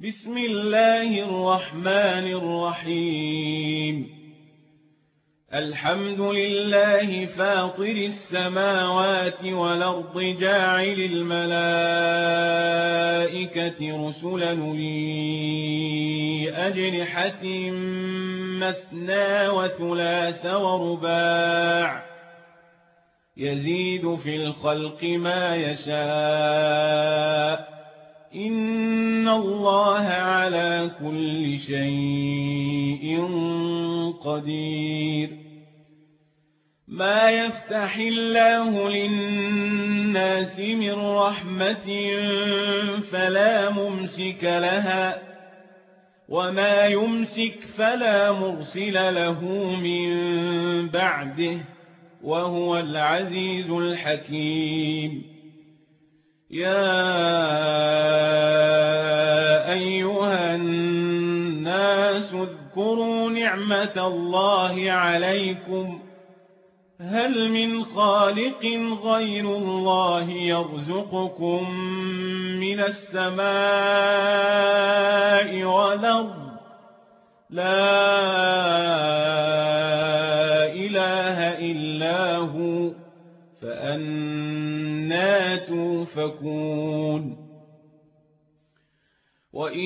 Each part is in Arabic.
بسم الله الرحمن الرحيم الحمد لله فاطر السماوات والأرض جاعل الملائكة رسلا أولي أجنحة مثنى وثلاث ورباع يزيد في الخلق ما يشاء إن الله على كل شيء قدير ما يفتح الله للناس من رحمة فلا ممسك لها وما يمسك فلا مرسل له من بعده وهو العزيز الحكيم يا أيها الناس اذكروا نعمة الله عليكم هل من خالق غير الله يرزقكم من السماء والأرض لا إله إلا هو فأنى توفكون وإن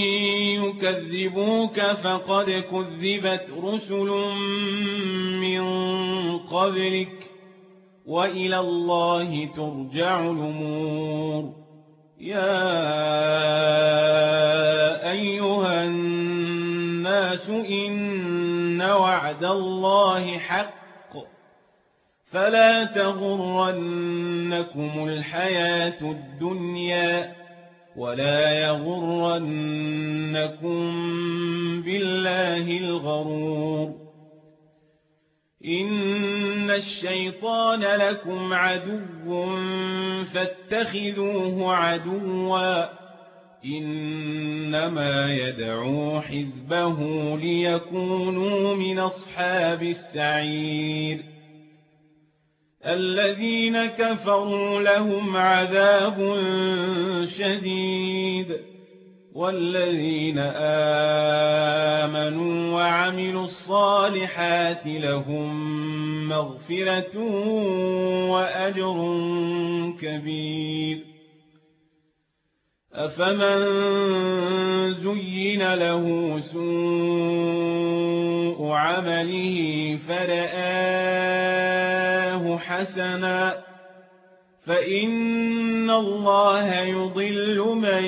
يكذبوك فقد كذبت رسل من قبلك وإلى الله ترجع الأمور يا أيها الناس إن وعد الله حق فلا تغرنكم الحياة الدنيا ولا يغرنكم بالله الغرور إن الشيطان لكم عدو فاتخذوه عدوا إنما يدعو حزبه ليكونوا من أصحاب السعير الذين كفروا لهم عذاب شديد والذين آمنوا وعملوا الصالحات لهم مغفرة وأجر كبير أفمن زين له سوء عمله فرآه حسنا فإن الله يضل من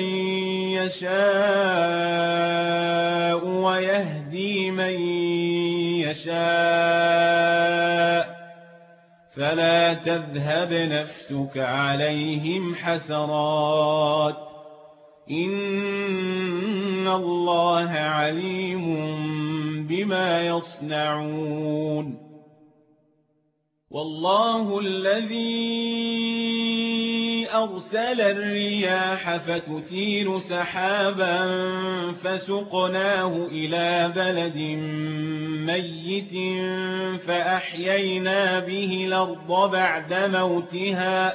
يشاء ويهدي من يشاء فلا تذهب نفسك عليهم حسرات إن الله عليم بما يصنعون والله الذي أرسل الرياح فتثير سحابا فسقناه إلى بلد ميت فأحيينا به الأرض بعد موتها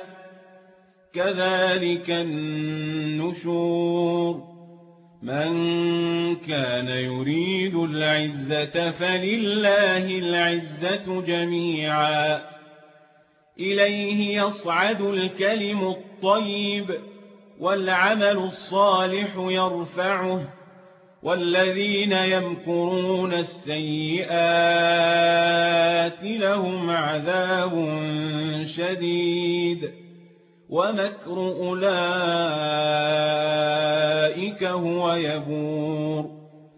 كذلك النشور من كان يريد العزة فلله العزة جميعا إليه يصعد الكلم الطيب والعمل الصالح يرفعه والذين يمكرون السيئات لهم عذاب شديد ومكر أولئك هو يبور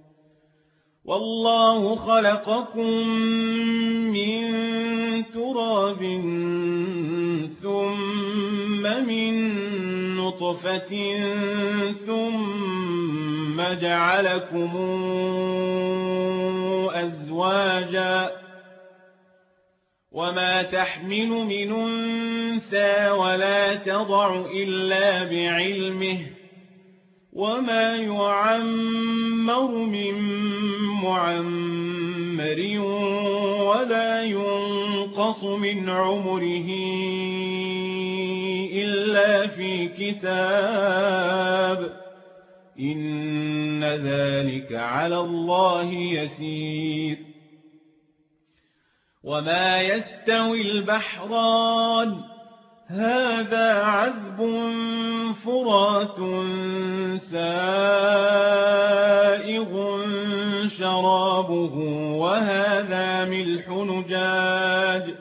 والله خلقكم من تراب ثم من نطفة ثم جعلكم أزواجا وما تحمل من أنثى ولا تضع إلا بعلمه وما يعمر من معمر ولا ينقص من عمره إلا في كتاب إن ذلك على الله يسير. وما يستوي البحران هذا عذب فرات سائغ شرابه وهذا ملح نجاج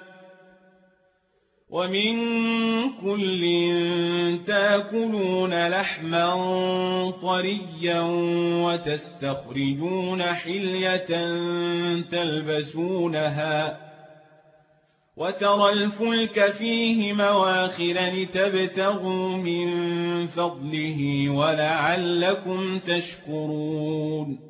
ومن كل تاكلون لحما طريا وتستخرجون حلية تلبسونها وترى الفلك فيه مواخر لتبتغوا من فضله ولعلكم تشكرون.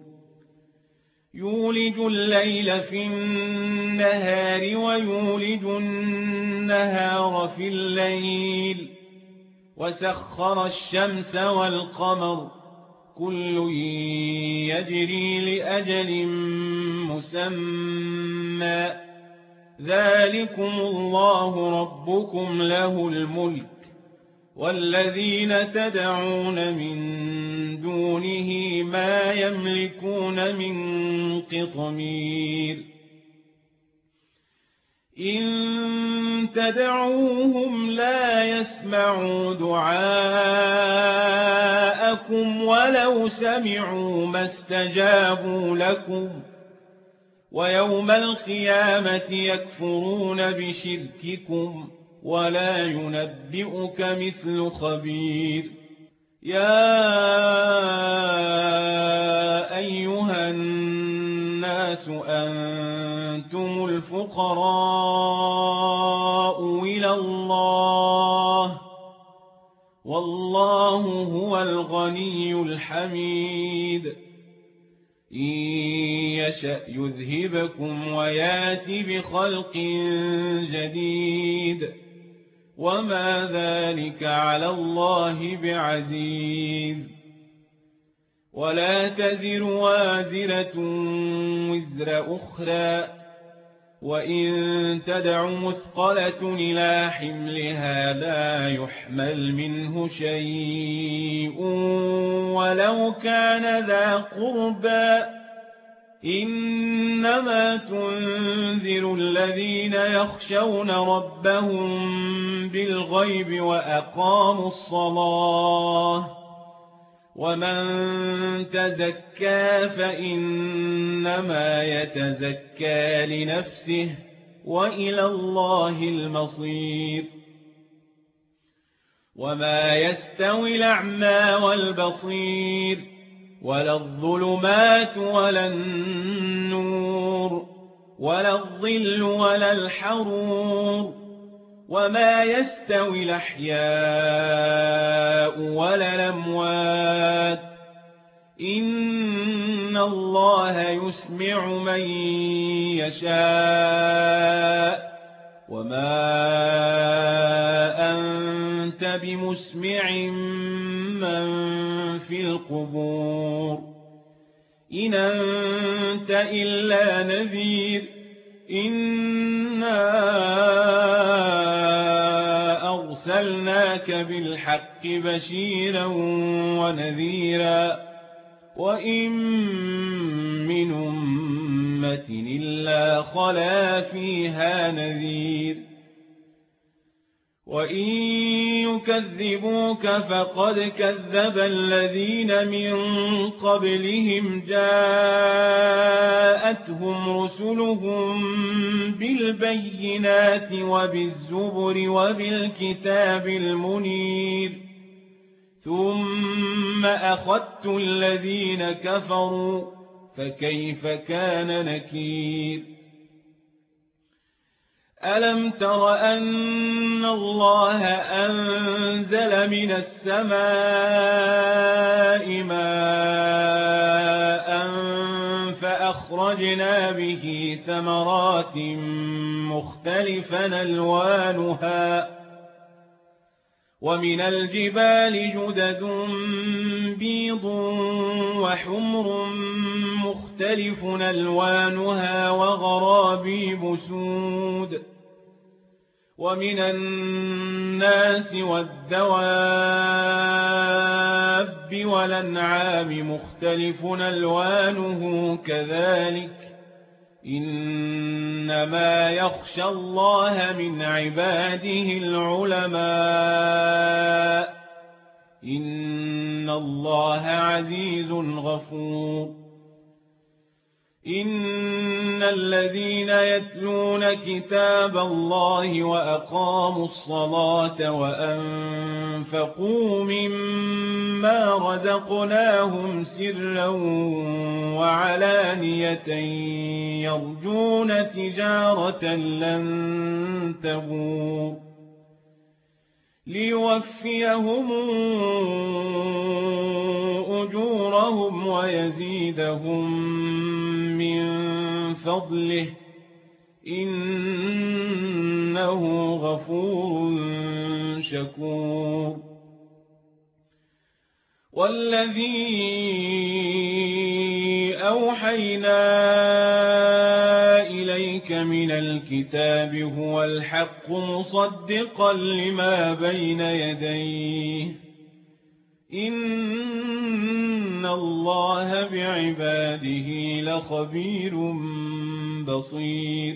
يولج الليل في النهار ويولج النهار في الليل وسخر الشمس والقمر كل يجري لأجل مسمى ذلكم الله ربكم له الملك والذين تدعون من دونه ما يملكون من قطمير. إن تدعوهم لا يسمعوا دعاءكم ولو سمعوا ما استجابوا لكم ويوم القيامة يكفرون بشرككم ولا ينبئك مثل خبير. يا أيها الناس أنتم الفقراء إلى الله والله هو الغني الحميد. إن يشأ يذهبكم ويات بخلق جديد وما ذلك على الله بعزيز. ولا تزر وازرة وزر أخرى وإن تدع مثقلة إلى حملها لا يحمل منه شيء ولو كان ذا قربى إنما تنذر الذين يخشون ربهم بالغيب وأقاموا الصلاة ومن تزكى فإنما يتزكى لنفسه وإلى الله المصير. وما يستوي الأعمى والبصير ولا الظلمات ولا النور ولا الظل ولا الحرور وما يستوي الأحياء ولا الأموات إن الله يسمع من يشاء وما أنت بمسمع من في القبور إن أنت إلا نذير. إنا أرسلناك بالحق بشيرا ونذيرا وإن من أمة إلا خلا فيها نذير. وإن يكذبوك فقد كذب الذين من قبلهم جاءتهم رسلهم بالبينات وبالزبر وبالكتاب المنير ثم أخذت الذين كفروا فكيف كان نكير. ألم تر أن الله أنزل من السماء ماء فأخرجنا به ثمرات مختلفا ألوانها ومن الجبال جدد بيض وحمر مختلف ألوانها وغرابيب سود ومن الناس والدواب الدواب والأنعام مختلف ألوانه كذلك إنما يخشى الله من عباده العلماء إن الله عزيز غفور إن الذين يتلون كتاب الله وأقاموا الصلاة وأنفقوا مما رزقناهم سرا وعلانية يرجون تجارة لن تبور ليوفيهم أجورهم ويزيدهم من فضله إنه غفور شكور والذي أوحينا إليك من الكتاب هو الحق مصدقا لما بين يديه إن الله بعباده لخبير بصير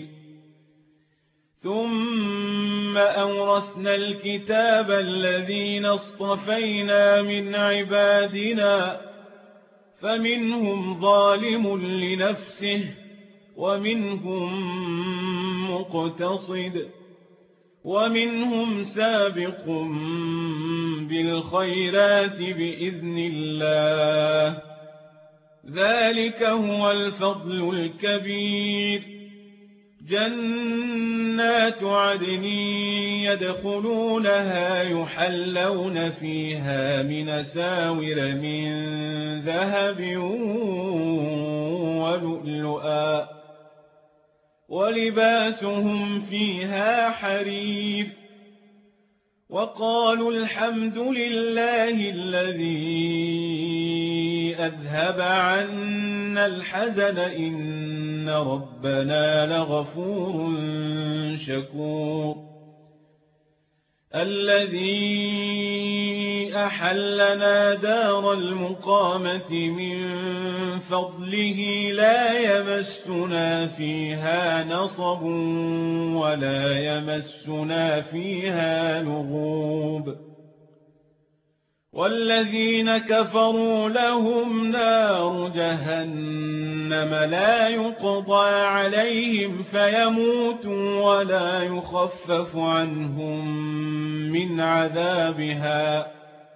ثم أورثنا الكتاب الذين اصطفينا من عبادنا فمنهم ظالم لنفسه ومنهم مقتصد ومنهم سابق بالخيرات بإذن الله ذلك هو الفضل الكبير جنات عدن يدخلونها يحلون فيها من أساور من ذهب ولؤلؤا ولباسهم فيها حرير وقالوا الحمد لله الذي أذهب عنا الحزن إن ربنا لغفور شكور الذي أحلنا دار المقامة من فضله لا يمسنا فيها نصب ولا يمسنا فيها لغوب والذين كفروا لهم نار جهنم لا يقضى عليهم فيموتوا ولا يخفف عنهم من عذابها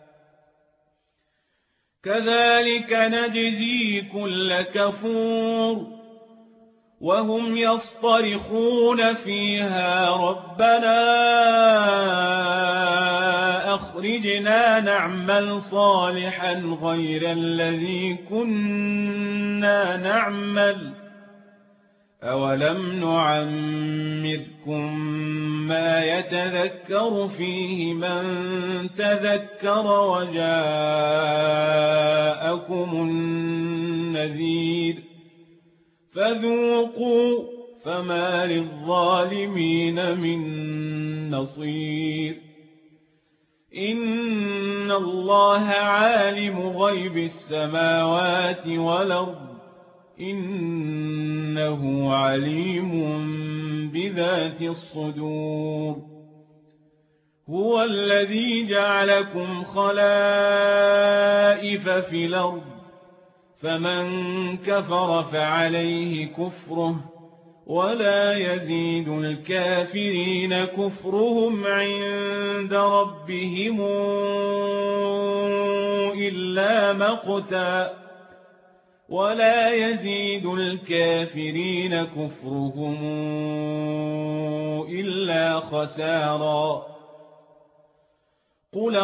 كذلك نجزي كل كفور وهم يصطرخون فيها ربنا أخرجنا نعمل صالحا غير الذي كنا نعمل أولم نعمركم ما يتذكر فيه من تذكر وجاءكم النذير فذوقوا فما للظالمين من نصير إن الله عالم غيب السماوات والأرض إنه عليم بذات الصدور هو الذي جعلكم خلائف في الأرض فمن كفر فعليه كفره ولا يزيد الكافرين كفرهم عند ربهم إلا مقتا ولا يزيد الكافرين كفرهم إلا خسارا قل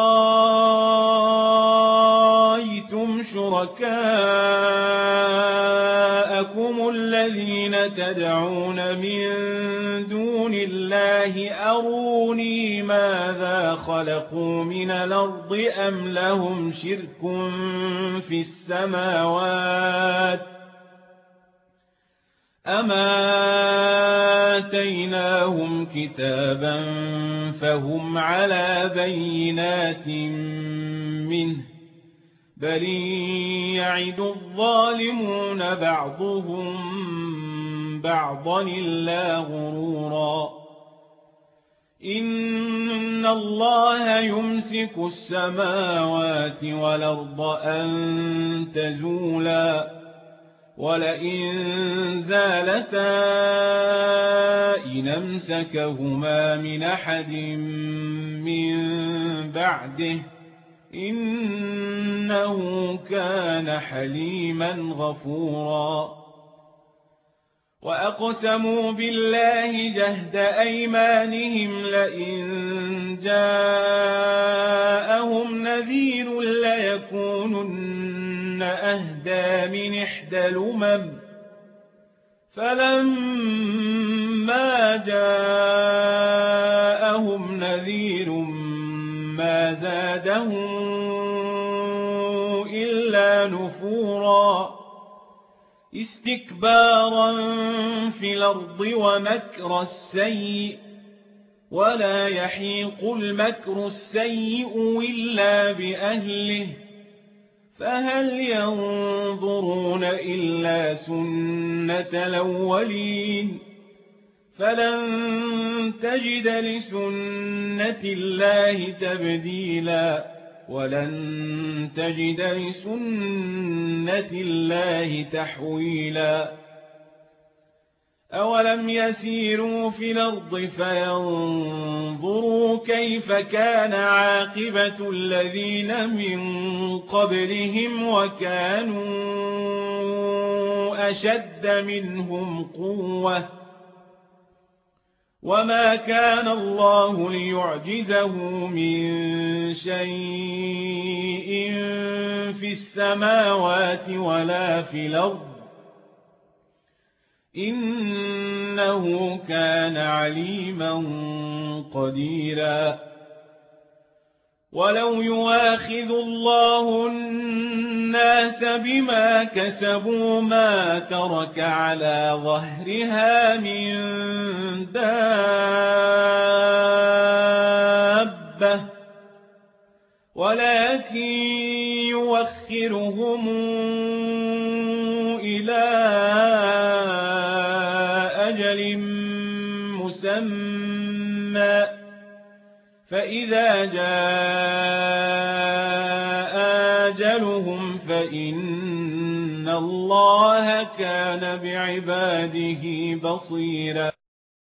رأيتم شركاءكم الذين تدعون من دون الله أروني ماذا خلقوا من الأرض أم لهم شرك في السماوات أما آتيناهم كتابا فهم على بينات منه بل يعد الظالمون بعضهم بعضا إلا غرورا إن الله يمسك السماوات والأرض أن تزولا ولئن زالتا إن أمسكهما من أحد من بعده إنه كان حليما غفورا وأقسموا بالله جهد أيمانهم لئن جاءهم نذير ليكونن أهدى من إحدى الأمم فلما جاءهم نذير ما زادهم إلا نفورا استكبارا في الأرض ومكر السيء ولا يحيق المكر السيء إلا بأهله فهل ينظرون إلا سنة الأولين فلن تجد لسنة الله تبديلا ولن تجد لسنة الله تحويلا أولم يسيروا في الأرض فينظروا كيف كان عاقبة الذين من قبلهم وكانوا أشد منهم قوة وما كان الله ليعجزه من شيء في السماوات ولا في الأرض إنه كان عليما قديرا ولو يؤاخذ الله الناس بما كسبوا ما ترك على ظهرها من دابة ولكن يؤخرهم إلى أجل مسمى فإذا جاء أجلهم فإن الله كان بعباده بصيرا